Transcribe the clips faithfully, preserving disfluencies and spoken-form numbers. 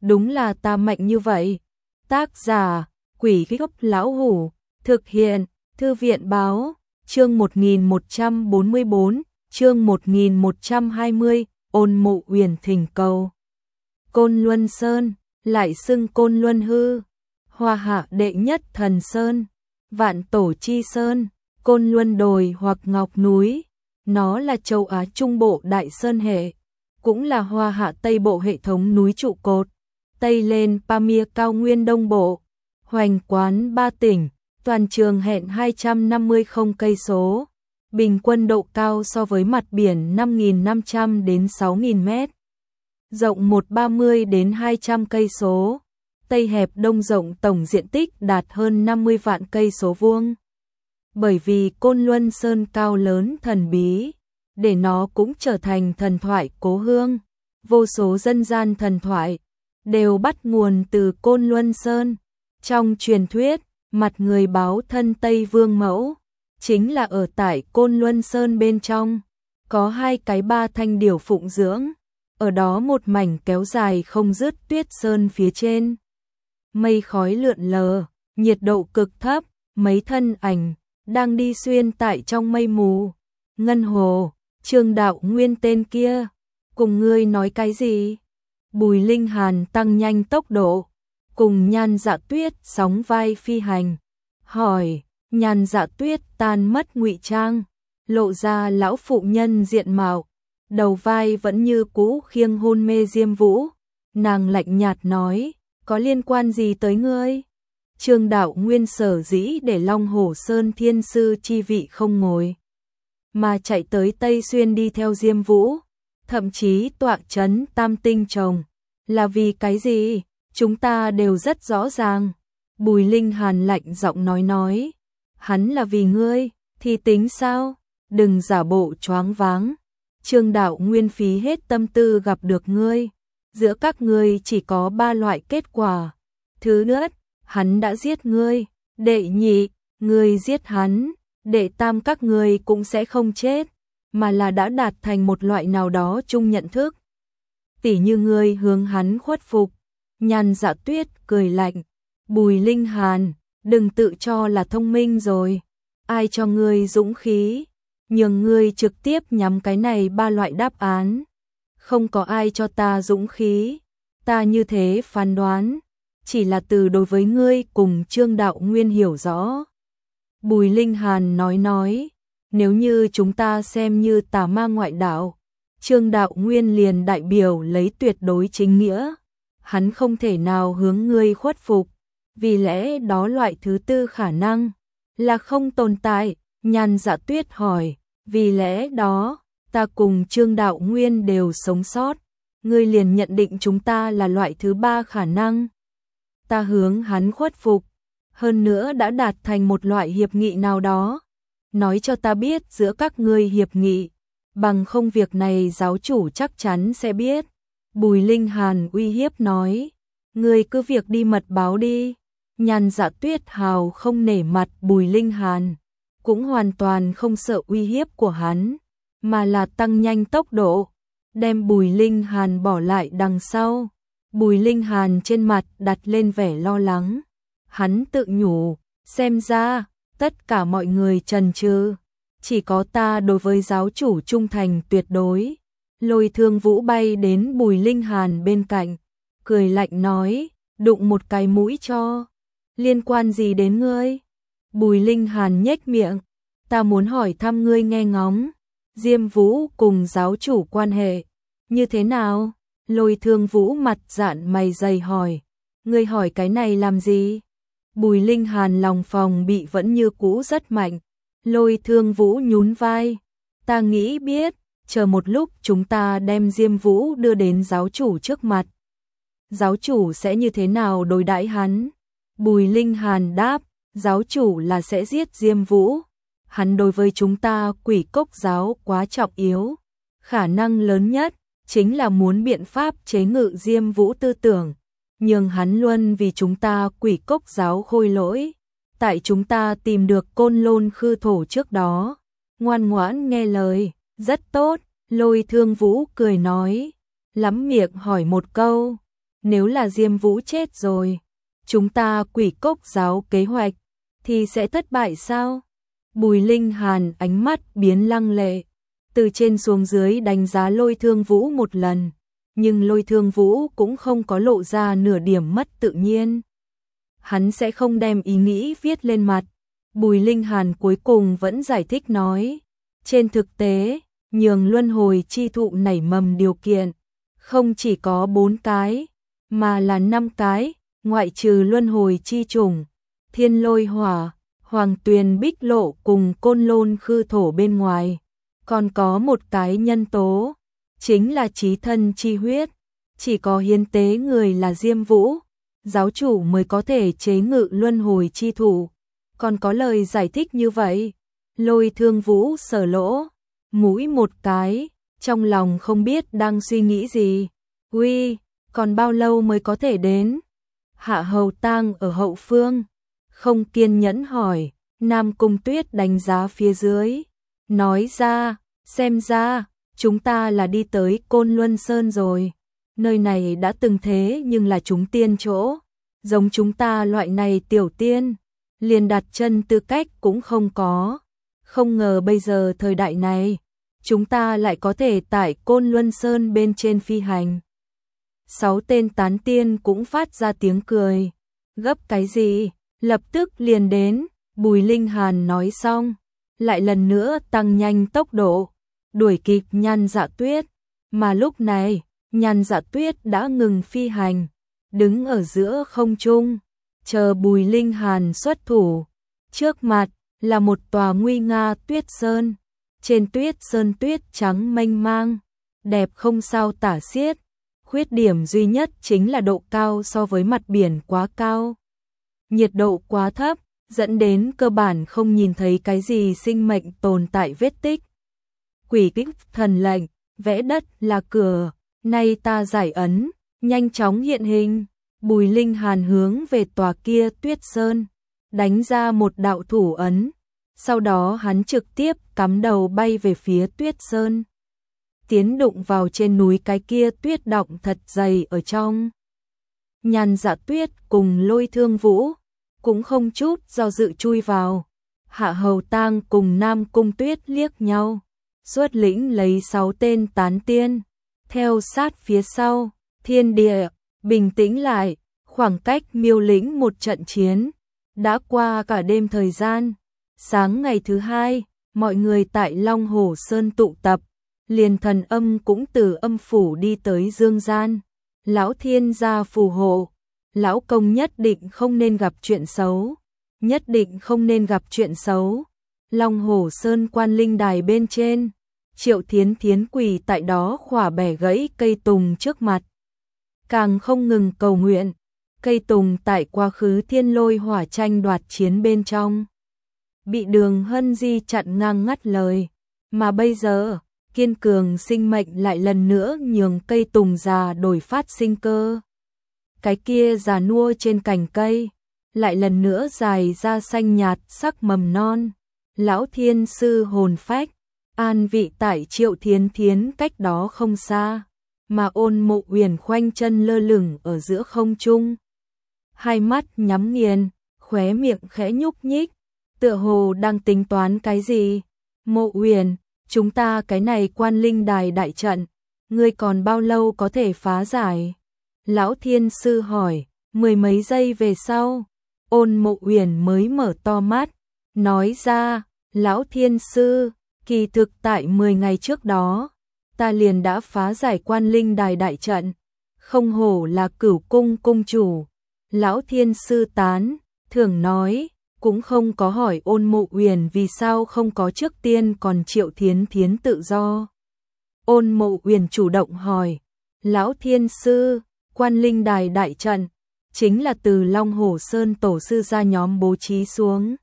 đúng là ta mạnh như vậy. Tác giả, Quỷ Gốc Lão Hủ, thực hiện, Thư viện Báo, chương một nghìn một trăm bốn mươi bốn, chương một nghìn một trăm hai mươi, Ôn Mộ Uyển thỉnh cầu. Côn Luân Sơn, lại xưng Côn Luân Hư, Hoa Hạ đệ nhất thần sơn, Vạn Tổ chi sơn, Côn Luân đồi hoặc Ngọc núi. Nó là châu Á Trung Bộ đại sơn hệ, cũng là Hoa Hạ Tây Bộ hệ thống núi trụ cột, Tây lên Pamir cao nguyên Đông Bộ, hoành quán ba tỉnh, toàn trường hẹn hai trăm năm mươi không cây số, bình quân độ cao so với mặt biển năm nghìn năm trăm đến sáu nghìn mét, rộng một trăm ba mươi đến hai trăm cây số, Tây hẹp Đông rộng, tổng diện tích đạt hơn năm mươi vạn cây số vuông. Bởi vì Côn Luân Sơn cao lớn thần bí, để nó cũng trở thành thần thoại cố hương. Vô số dân gian thần thoại đều bắt nguồn từ Côn Luân Sơn. Trong truyền thuyết, mặt người báo thân Tây Vương Mẫu chính là ở tại Côn Luân Sơn bên trong, có hai cái ba thanh điểu phụng dưỡng, ở đó một mảnh kéo dài không dứt tuyết sơn phía trên. Mây khói lượn lờ, nhiệt độ cực thấp, mấy thân ảnh đang đi xuyên tại trong mây mù. Ngân Hồ, Trương Đạo Nguyên tên kia, cùng ngươi nói cái gì? Bùi Linh Hàn tăng nhanh tốc độ, cùng Nhan Dạ Tuyết sóng vai phi hành. Hỏi, Nhan Dạ Tuyết tan mất ngụy trang, lộ ra lão phụ nhân diện mạo, đầu vai vẫn như cũ khiêng hôn mê Diêm Vũ. Nàng lạnh nhạt nói, có liên quan gì tới ngươi? Trương Đạo Nguyên sở dĩ để Long Hổ Sơn thiên sư chi vị không ngồi, mà chạy tới Tây Xuyên đi theo Diêm Vũ, thậm chí tọa chấn Tam Tinh Chồng, là vì cái gì? Chúng ta đều rất rõ ràng. Bùi Linh Hàn lạnh giọng nói nói, hắn là vì ngươi, thì tính sao? Đừng giả bộ choáng váng. Trương Đạo Nguyên phí hết tâm tư gặp được ngươi. Giữa các ngươi chỉ có ba loại kết quả. Thứ nhất, hắn đã giết ngươi. Đệ nhị, ngươi giết hắn. Đệ tam, các ngươi cũng sẽ không chết, mà là đã đạt thành một loại nào đó chung nhận thức. Tỉ như ngươi hướng hắn khuất phục. Nhan Dạ Tuyết cười lạnh, Bùi Linh Hàn, đừng tự cho là thông minh rồi. Ai cho ngươi dũng khí, nhường ngươi trực tiếp nhắm cái này ba loại đáp án. Không có ai cho ta dũng khí, ta như thế phán đoán, chỉ là từ đối với ngươi cùng Trương Đạo Nguyên hiểu rõ. Bùi Linh Hàn nói nói, nếu như chúng ta xem như tà ma ngoại đạo, Trương Đạo Nguyên liền đại biểu lấy tuyệt đối chính nghĩa. Hắn không thể nào hướng ngươi khuất phục, vì lẽ đó loại thứ tư khả năng là không tồn tại. Nhan Dạ Tuyết hỏi, vì lẽ đó ta cùng Trương Đạo Nguyên đều sống sót, ngươi liền nhận định chúng ta là loại thứ ba khả năng. Ta hướng hắn khuất phục, hơn nữa đã đạt thành một loại hiệp nghị nào đó. Nói cho ta biết giữa các ngươi hiệp nghị, bằng không việc này giáo chủ chắc chắn sẽ biết. Bùi Linh Hàn uy hiếp nói, ngươi cứ việc đi mật báo đi. Nhan Dạ Tuyết hào không nể mặt Bùi Linh Hàn, cũng hoàn toàn không sợ uy hiếp của hắn, mà là tăng nhanh tốc độ, đem Bùi Linh Hàn bỏ lại đằng sau. Bùi Linh Hàn trên mặt đặt lên vẻ lo lắng, hắn tự nhủ, xem ra tất cả mọi người chần chừ, chỉ có ta đối với giáo chủ trung thành tuyệt đối. Lôi Thương Vũ bay đến Bùi Linh Hàn bên cạnh, cười lạnh nói, đụng một cái mũi cho, liên quan gì đến ngươi? Bùi Linh Hàn nhếch miệng, ta muốn hỏi thăm ngươi nghe ngóng, Diêm Vũ cùng giáo chủ quan hệ như thế nào? Lôi Thương Vũ mặt dạn mày dày hỏi, ngươi hỏi cái này làm gì? Bùi Linh Hàn lòng phòng bị vẫn như cũ rất mạnh. Lôi Thương Vũ nhún vai, ta nghĩ biết, chờ một lúc chúng ta đem Diêm Vũ đưa đến giáo chủ trước mặt, giáo chủ sẽ như thế nào đối đãi hắn? Bùi Linh Hàn đáp, giáo chủ là sẽ giết Diêm Vũ. Hắn đối với chúng ta Quỷ Cốc giáo quá trọng yếu, khả năng lớn nhất chính là muốn biện pháp chế ngự Diêm Vũ tư tưởng, nhưng hắn luôn vì chúng ta Quỷ Cốc giáo khôi lỗi. Tại chúng ta tìm được Côn Lôn Khư Thổ trước đó, ngoan ngoãn nghe lời, rất tốt. Lôi Thương Vũ cười nói, lắm miệng hỏi một câu, nếu là Diêm Vũ chết rồi, chúng ta Quỷ Cốc giáo kế hoạch thì sẽ thất bại sao? Bùi Linh Hàn ánh mắt biến lăng lệ, từ trên xuống dưới đánh giá Lôi Thương Vũ một lần, nhưng Lôi Thương Vũ cũng không có lộ ra nửa điểm mất tự nhiên. Hắn sẽ không đem ý nghĩ viết lên mặt. Bùi Linh Hàn cuối cùng vẫn giải thích nói, trên thực tế, nhường luân hồi chi thụ nảy mầm điều kiện, không chỉ có bốn cái, mà là năm cái, ngoại trừ luân hồi chi trùng, thiên lôi hỏa, hoàng tuyền bích lộ cùng côn lôn khư thổ bên ngoài. Còn có một cái nhân tố, chính là chí thân chi huyết, chỉ có hiến tế người là Diêm Vũ, giáo chủ mới có thể chế ngự luân hồi chi thụ. Còn có lời giải thích như vậy, Lôi Thương Vũ sờ lỗ mũi một cái, trong lòng không biết đang suy nghĩ gì. Uy, còn bao lâu mới có thể đến? Hạ Hầu Tang ở hậu phương, không kiên nhẫn hỏi. Nam Cung Tuyết đánh giá phía dưới, nói ra, xem ra, chúng ta là đi tới Côn Luân Sơn rồi. Nơi này đã từng thế nhưng là chúng tiên chỗ, giống chúng ta loại này tiểu tiên, liền đặt chân tư cách cũng không có. Không ngờ bây giờ thời đại này, chúng ta lại có thể tại Côn Luân Sơn bên trên phi hành. Sáu tên tán tiên cũng phát ra tiếng cười. Gấp cái gì, lập tức liền đến. Bùi Linh Hàn nói xong, lại lần nữa tăng nhanh tốc độ, đuổi kịp Nhan Dạ Tuyết. Mà lúc này, Nhan Dạ Tuyết đã ngừng phi hành, đứng ở giữa không trung, chờ Bùi Linh Hàn xuất thủ. Trước mặt là một tòa nguy nga tuyết sơn, trên tuyết sơn tuyết trắng mênh mang, đẹp không sao tả xiết. Khuyết điểm duy nhất chính là độ cao so với mặt biển quá cao, nhiệt độ quá thấp, dẫn đến cơ bản không nhìn thấy cái gì sinh mệnh tồn tại vết tích. Quỷ kích thần lệnh, vẽ đất là cửa, nay ta giải ấn, nhanh chóng hiện hình. Bùi Linh Hàn hướng về tòa kia tuyết sơn, đánh ra một đạo thủ ấn, sau đó hắn trực tiếp cắm đầu bay về phía tuyết sơn, tiến đụng vào trên núi cái kia tuyết đọng thật dày ở trong. Nhan Dạ Tuyết cùng Lôi Thương Vũ cũng không chút do dự chui vào. Hạ Hầu Tang cùng Nam Cung Tuyết liếc nhau, xuất lĩnh lấy sáu tên tán tiên, theo sát phía sau. Thiên địa bình tĩnh lại, khoảng cách miêu lĩnh một trận chiến, đã qua cả đêm thời gian. Sáng ngày thứ hai, mọi người tại Long Hồ Sơn tụ tập, liền thần âm cũng từ âm phủ đi tới dương gian. Lão Thiên gia phù hộ, lão công nhất định không nên gặp chuyện xấu, nhất định không nên gặp chuyện xấu. Long Hồ Sơn quan linh đài bên trên, Triệu Thiến Thiến quỳ tại đó khỏa bẻ gãy cây tùng trước mặt, càng không ngừng cầu nguyện. Cây tùng tại quá khứ thiên lôi hỏa tranh đoạt chiến bên trong, bị Đường Hân Di chặn ngang ngắt lời, mà bây giờ, kiên cường sinh mệnh lại lần nữa nhường cây tùng già đổi phát sinh cơ. Cái kia già nua trên cành cây, lại lần nữa dài ra xanh nhạt sắc mầm non. Lão Thiên sư hồn phách, an vị tại Triệu Thiến Thiến cách đó không xa, mà Ôn Mộ Uyển khoanh chân lơ lửng ở giữa không trung. Hai mắt nhắm nghiền, khóe miệng khẽ nhúc nhích, tựa hồ đang tính toán cái gì. Mộ Uyển, chúng ta cái này quan linh đài đại trận, ngươi còn bao lâu có thể phá giải? Lão Thiên sư hỏi. Mười mấy giây về sau, Ôn Mộ Uyển mới mở to mắt, nói ra, Lão Thiên sư, kỳ thực tại mười ngày trước đó, ta liền đã phá giải quan linh đài đại trận, không hổ là Cửu cung cung chủ. Lão Thiên sư tán thưởng nói, cũng không có hỏi Ôn Mộ Uyển vì sao không có trước tiên còn Triệu Thiến Thiến tự do. Ôn Mộ Uyển chủ động hỏi, Lão Thiên sư, quan linh đài đại trận chính là từ Long Hồ Sơn tổ sư gia nhóm bố trí xuống.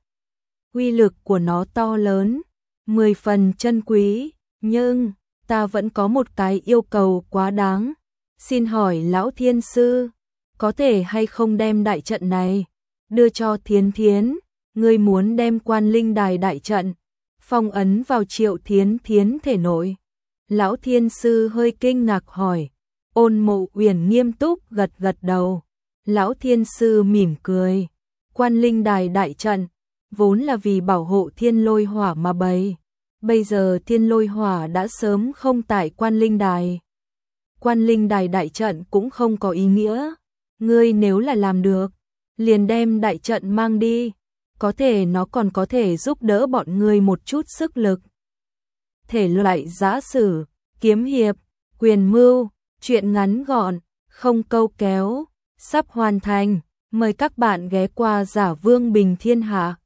Uy lực của nó to lớn, mười phần chân quý, nhưng ta vẫn có một cái yêu cầu quá đáng. Xin hỏi Lão Thiên sư, có thể hay không đem đại trận này đưa cho Thiến Thiến? Ngươi muốn đem quan linh đài đại trận phong ấn vào Triệu Thiến Thiến thể nội? Lão Thiên sư hơi kinh ngạc hỏi. Ôn Mộ Uyển nghiêm túc gật gật đầu. Lão thiên sư mỉm cười. Quan linh đài đại trận, vốn là vì bảo hộ thiên lôi hỏa mà bày. Bây giờ thiên lôi hỏa đã sớm không tại quan linh đài. Quan linh đài đại trận cũng không có ý nghĩa. Ngươi nếu là làm được, liền đem đại trận mang đi. Có thể nó còn có thể giúp đỡ bọn ngươi một chút sức lực. Thể loại giã sử, kiếm hiệp, quyền mưu, truyện ngắn gọn, không câu kéo, sắp hoàn thành. Mời các bạn ghé qua Giả Vương Bình Thiên Hạ.